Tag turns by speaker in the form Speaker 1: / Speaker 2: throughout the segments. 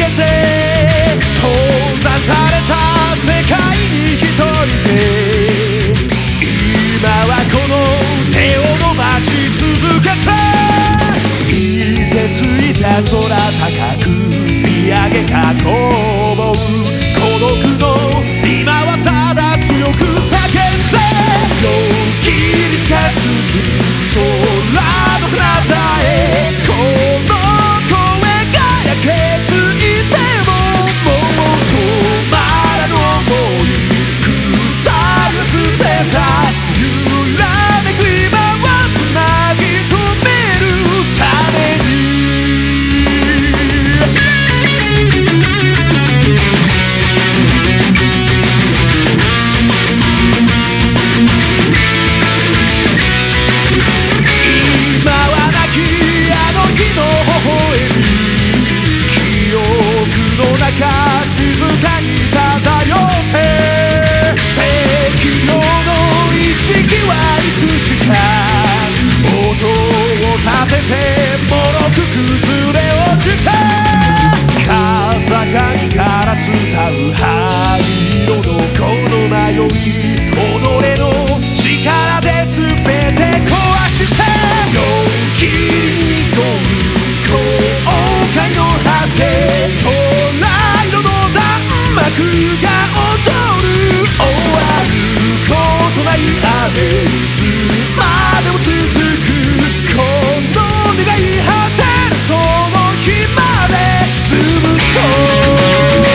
Speaker 1: て閉ざされた世界に一人で今はこの手を伸ばし続けていてついた空高く見上げかこぼう孤独の今はただ強く叫んで陽気に霞む空の彼方へこの声が焼けついてももう止まらぬ想い腐り捨てた揺らめく今はつなぎ止めるために今はなきあの日の微笑み記憶の中静かに漂って赤量の意識はいつしか音を立ててもろく崩れ落ちて風上から伝う灰色のこの迷い己の力で全て壊して陽気に込む後悔の果て空色の弾幕が踊る終わることない雨いつまでも続くこの願い果てるその日までずっと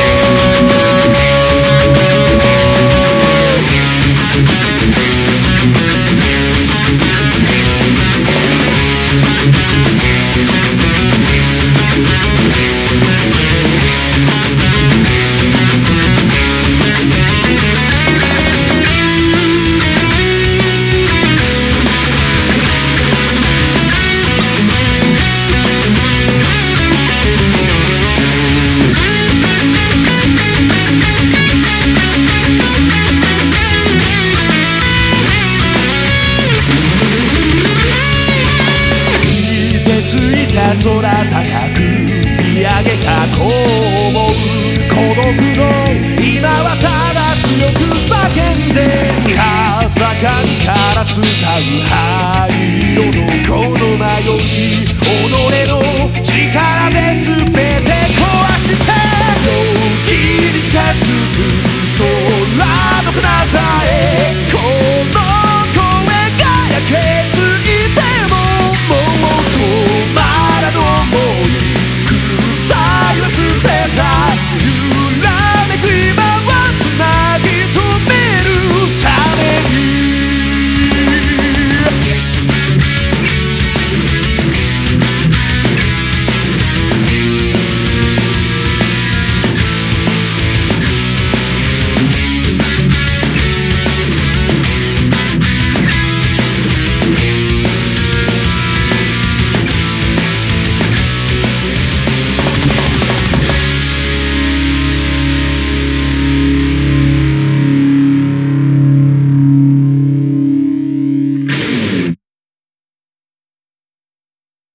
Speaker 1: ついた空高く見上げかこぼう孤独の今はただ強く叫んで風上から伝う灰色のこの迷い己の力で全て